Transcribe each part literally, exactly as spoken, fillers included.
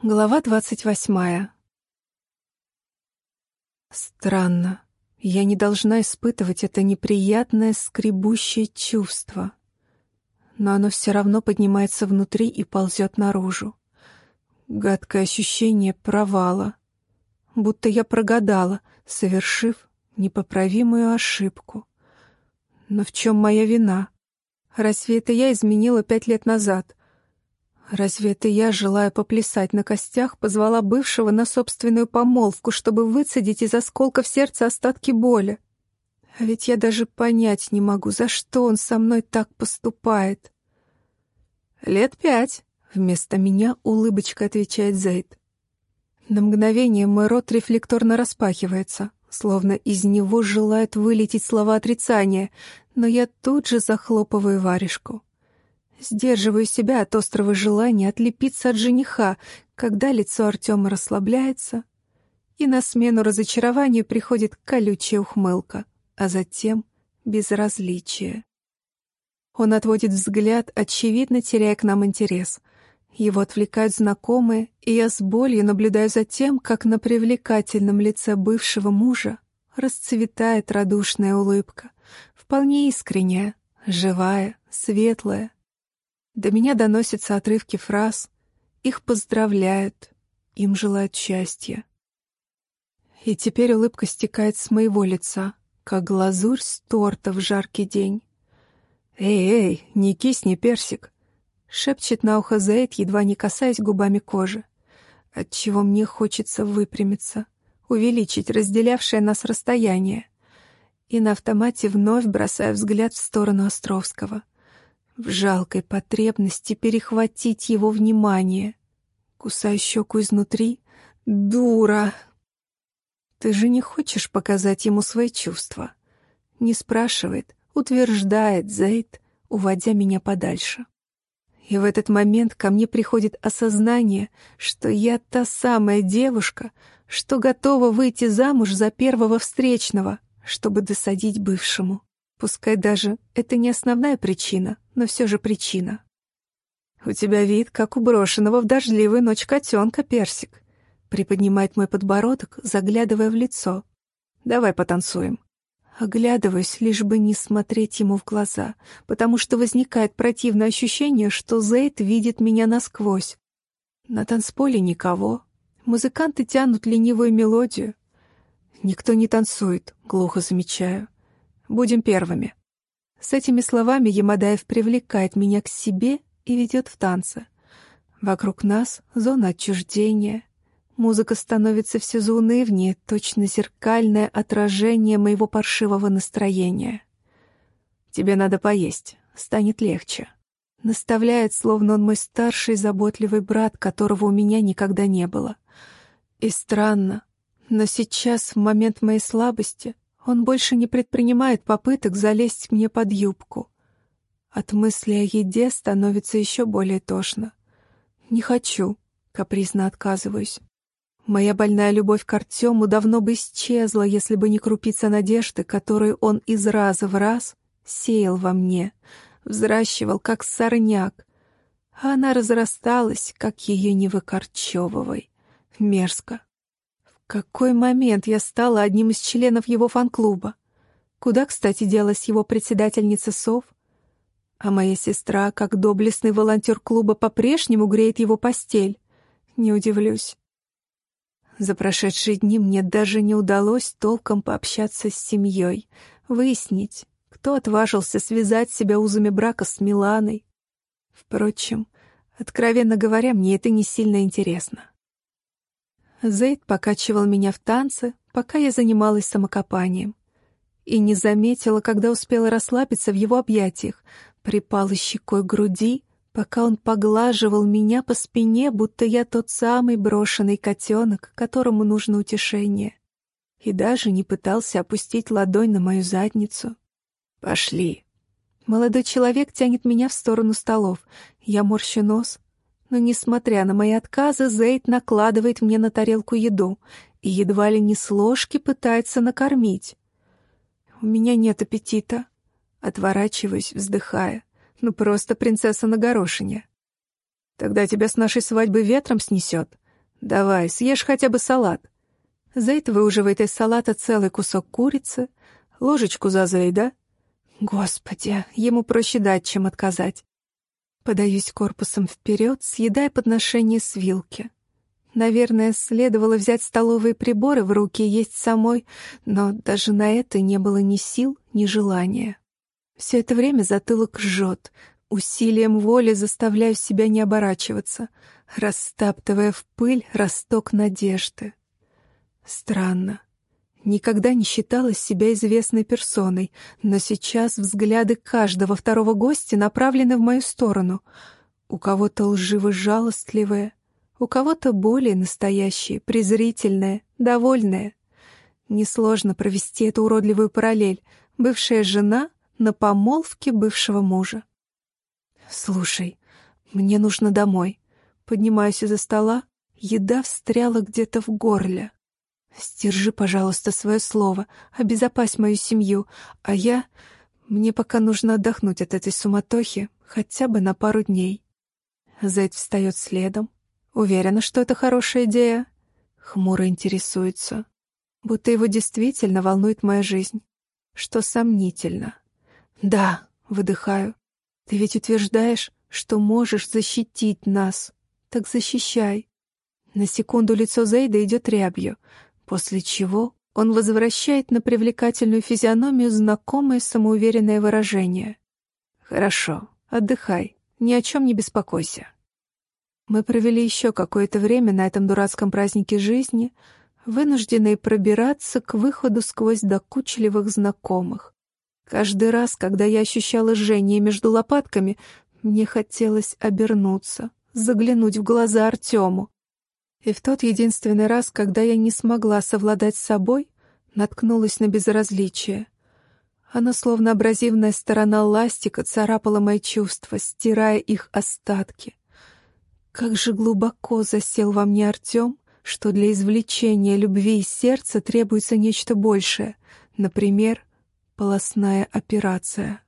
Глава двадцать восьмая. Странно. Я не должна испытывать это неприятное скребущее чувство. Но оно все равно поднимается внутри и ползет наружу. Гадкое ощущение провала. Будто я прогадала, совершив непоправимую ошибку. Но в чем моя вина? Разве это я изменила пять лет назад? Разве это я, желая поплясать на костях, позвала бывшего на собственную помолвку, чтобы выцедить из осколков сердца остатки боли? А ведь я даже понять не могу, за что он со мной так поступает. «Лет пять», — вместо меня улыбочкой отвечает Зейд. На мгновение мой рот рефлекторно распахивается, словно из него желают вылететь слова отрицания, но я тут же захлопываю варежку. Сдерживаю себя от острого желания отлепиться от жениха, когда лицо Артема расслабляется, и на смену разочарованию приходит колючая ухмылка, а затем безразличие. Он отводит взгляд, очевидно теряя к нам интерес. Его отвлекают знакомые, и я с болью наблюдаю за тем, как на привлекательном лице бывшего мужа расцветает радушная улыбка, вполне искренняя, живая, светлая. До меня доносятся отрывки фраз, их поздравляют, им желают счастья. И теперь улыбка стекает с моего лица, как глазурь с торта в жаркий день. «Эй, эй, не кисни, персик!» — шепчет на ухо Зейд, едва не касаясь губами кожи, отчего мне хочется выпрямиться, увеличить разделявшее нас расстояние, и на автомате вновь бросаю взгляд в сторону Островского, в жалкой потребности перехватить его внимание. Кусаю щеку изнутри. «Дура!» «Ты же не хочешь показать ему свои чувства?» Не спрашивает, утверждает Зейд, уводя меня подальше. И в этот момент ко мне приходит осознание, что я та самая девушка, что готова выйти замуж за первого встречного, чтобы досадить бывшему. Пускай даже это не основная причина, но все же причина. «У тебя вид, как у брошенного в дождливую ночь котенка, персик», — приподнимает мой подбородок, заглядывая в лицо. «Давай потанцуем». Оглядываюсь, лишь бы не смотреть ему в глаза, потому что возникает противное ощущение, что Зейд видит меня насквозь. На танцполе никого. Музыканты тянут ленивую мелодию. «Никто не танцует», — глухо замечаю. «Будем первыми». С этими словами Ямадаев привлекает меня к себе и ведет в танце. Вокруг нас зона отчуждения. Музыка становится все заунывнее, точно зеркальное отражение моего паршивого настроения. «Тебе надо поесть, станет легче», — наставляет, словно он мой старший заботливый брат, которого у меня никогда не было. И странно, но сейчас, в момент моей слабости, он больше не предпринимает попыток залезть мне под юбку. От мысли о еде становится еще более тошно. «Не хочу», — капризно отказываюсь. Моя больная любовь к Артему давно бы исчезла, если бы не крупица надежды, которую он из раза в раз сеял во мне, взращивал, как сорняк. А она разрасталась, как ее не выкорчевывай. Мерзко. В какой момент я стала одним из членов его фан-клуба? Куда, кстати, делась его председательница Сов? А моя сестра, как доблестный волонтер клуба, по-прежнему греет его постель. Не удивлюсь. За прошедшие дни мне даже не удалось толком пообщаться с семьей, выяснить, кто отважился связать себя узами брака с Миланой. Впрочем, откровенно говоря, мне это не сильно интересно. Зейд покачивал меня в танце, пока я занималась самокопанием. И не заметила, когда успела расслабиться в его объятиях, припала щекой к груди, пока он поглаживал меня по спине, будто я тот самый брошенный котенок, которому нужно утешение. И даже не пытался опустить ладонь на мою задницу. «Пошли». Молодой человек тянет меня в сторону столов. Я морщу нос. Но, несмотря на мои отказы, Зейд накладывает мне на тарелку еду и едва ли не с ложки пытается накормить. У меня нет аппетита. Отворачиваюсь, вздыхая. Ну, просто принцесса на горошине. «Тогда тебя с нашей свадьбы ветром снесет», Давай, съешь хотя бы салат. Зейд выуживает из салата целый кусок курицы, ложечку за Зейда. Господи, ему проще дать, чем отказать. Подаюсь корпусом вперед, съедая подношение с вилки. Наверное, следовало взять столовые приборы в руки и есть самой, но даже на это не было ни сил, ни желания. Все это время затылок жжет. Усилием воли заставляю себя не оборачиваться, растаптывая в пыль росток надежды. Странно. Никогда не считала себя известной персоной, но сейчас взгляды каждого второго гостя направлены в мою сторону. У кого-то лживо-жалостливые, у кого-то более настоящие, презрительные, довольные. Несложно провести эту уродливую параллель. Бывшая жена на помолвке бывшего мужа. «Слушай, мне нужно домой». Поднимаюсь из-за стола, еда встряла где-то в горле. «Сдержи, пожалуйста, свое слово, обезопась мою семью, а я... Мне пока нужно отдохнуть от этой суматохи, хотя бы на пару дней». Зейд встает следом. Уверена, что это хорошая идея. Хмуро интересуется. Будто его действительно волнует моя жизнь. Что сомнительно. «Да», — выдыхаю. «Ты ведь утверждаешь, что можешь защитить нас. Так защищай». На секунду лицо Зейда идет рябью, после чего он возвращает на привлекательную физиономию знакомое самоуверенное выражение. «Хорошо, отдыхай, ни о чем не беспокойся». Мы провели еще какое-то время на этом дурацком празднике жизни, вынужденные пробираться к выходу сквозь докучливых знакомых. Каждый раз, когда я ощущала жжение между лопатками, мне хотелось обернуться, заглянуть в глаза Артему. И в тот единственный раз, когда я не смогла совладать с собой, наткнулась на безразличие. Оно, словно абразивная сторона ластика, царапало мои чувства, стирая их остатки. Как же глубоко засел во мне Артем, что для извлечения любви из сердца требуется нечто большее, например, полостная операция.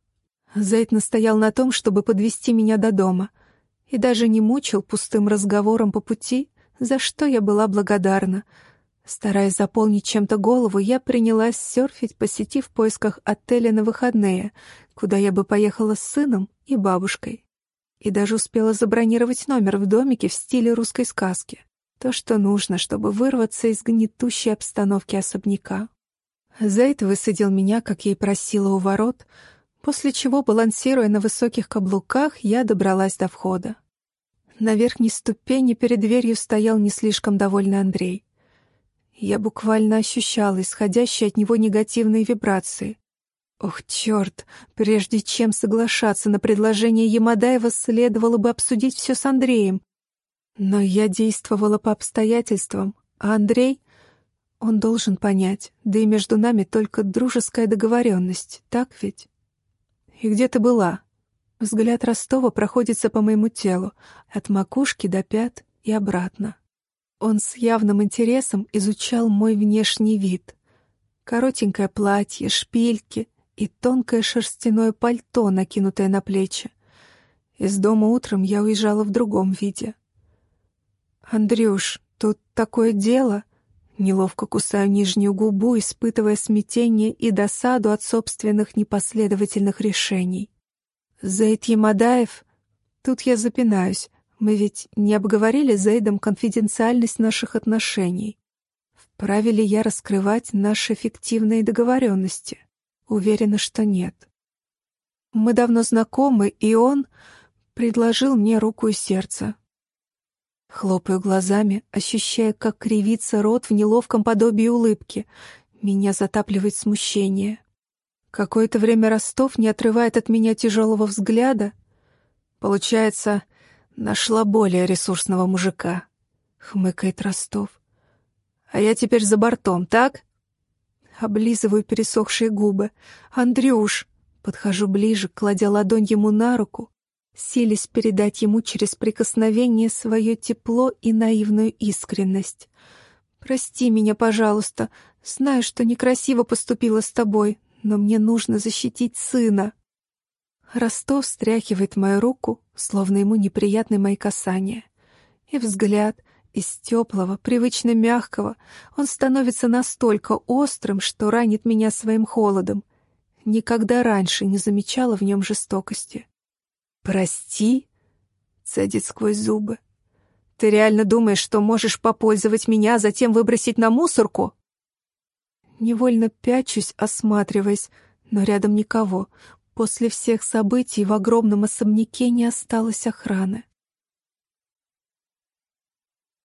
Зейд настоял на том, чтобы подвезти меня до дома, и даже не мучил пустым разговором по пути, за что я была благодарна. Стараясь заполнить чем-то голову, я принялась серфить по сети в поисках отеля на выходные, куда я бы поехала с сыном и бабушкой. И даже успела забронировать номер в домике в стиле русской сказки. То, что нужно, чтобы вырваться из гнетущей обстановки особняка. Зейд высадил меня, как я и просила, у ворот, после чего, балансируя на высоких каблуках, я добралась до входа. На верхней ступени перед дверью стоял не слишком довольный Андрей. Я буквально ощущала исходящие от него негативные вибрации. Ох, черт, прежде чем соглашаться на предложение Ямадаева, следовало бы обсудить все с Андреем. Но я действовала по обстоятельствам, а Андрей... Он должен понять, да и между нами только дружеская договоренность, так ведь? И где ты была? Взгляд Ростова проходится по моему телу, от макушки до пят и обратно. Он с явным интересом изучал мой внешний вид. Коротенькое платье, шпильки и тонкое шерстяное пальто, накинутое на плечи. Из дома утром я уезжала в другом виде. «Андрюш, тут такое дело...» Неловко кусаю нижнюю губу, испытывая смятение и досаду от собственных непоследовательных решений. «Зейд Ямадаев...» Тут я запинаюсь. Мы ведь не обговорили с Зейдом конфиденциальность наших отношений. Вправе ли я раскрывать наши фиктивные договоренности? Уверена, что нет. Мы давно знакомы, и он предложил мне руку и сердце. Хлопаю глазами, ощущая, как кривится рот в неловком подобии улыбки. Меня затапливает смущение. Какое-то время Ростов не отрывает от меня тяжелого взгляда. Получается, нашла более ресурсного мужика, хмыкает Ростов. А я теперь за бортом, так? Облизываю пересохшие губы. «Андрюш!» Подхожу ближе, кладя ладонь ему на руку, силясь передать ему через прикосновение свое тепло и наивную искренность. «Прости меня, пожалуйста. Знаю, что некрасиво поступила с тобой, но мне нужно защитить сына». Ростов стряхивает мою руку, словно ему неприятны мои касания. И взгляд, и Из теплого, привычно мягкого, он становится настолько острым, что ранит меня своим холодом. Никогда раньше не замечала в нем жестокости. «Прости?» — цедит сквозь зубы. «Ты реально думаешь, что можешь попользовать меня, а затем выбросить на мусорку?» Невольно пячусь, осматриваясь, но рядом никого. После всех событий в огромном особняке не осталось охраны.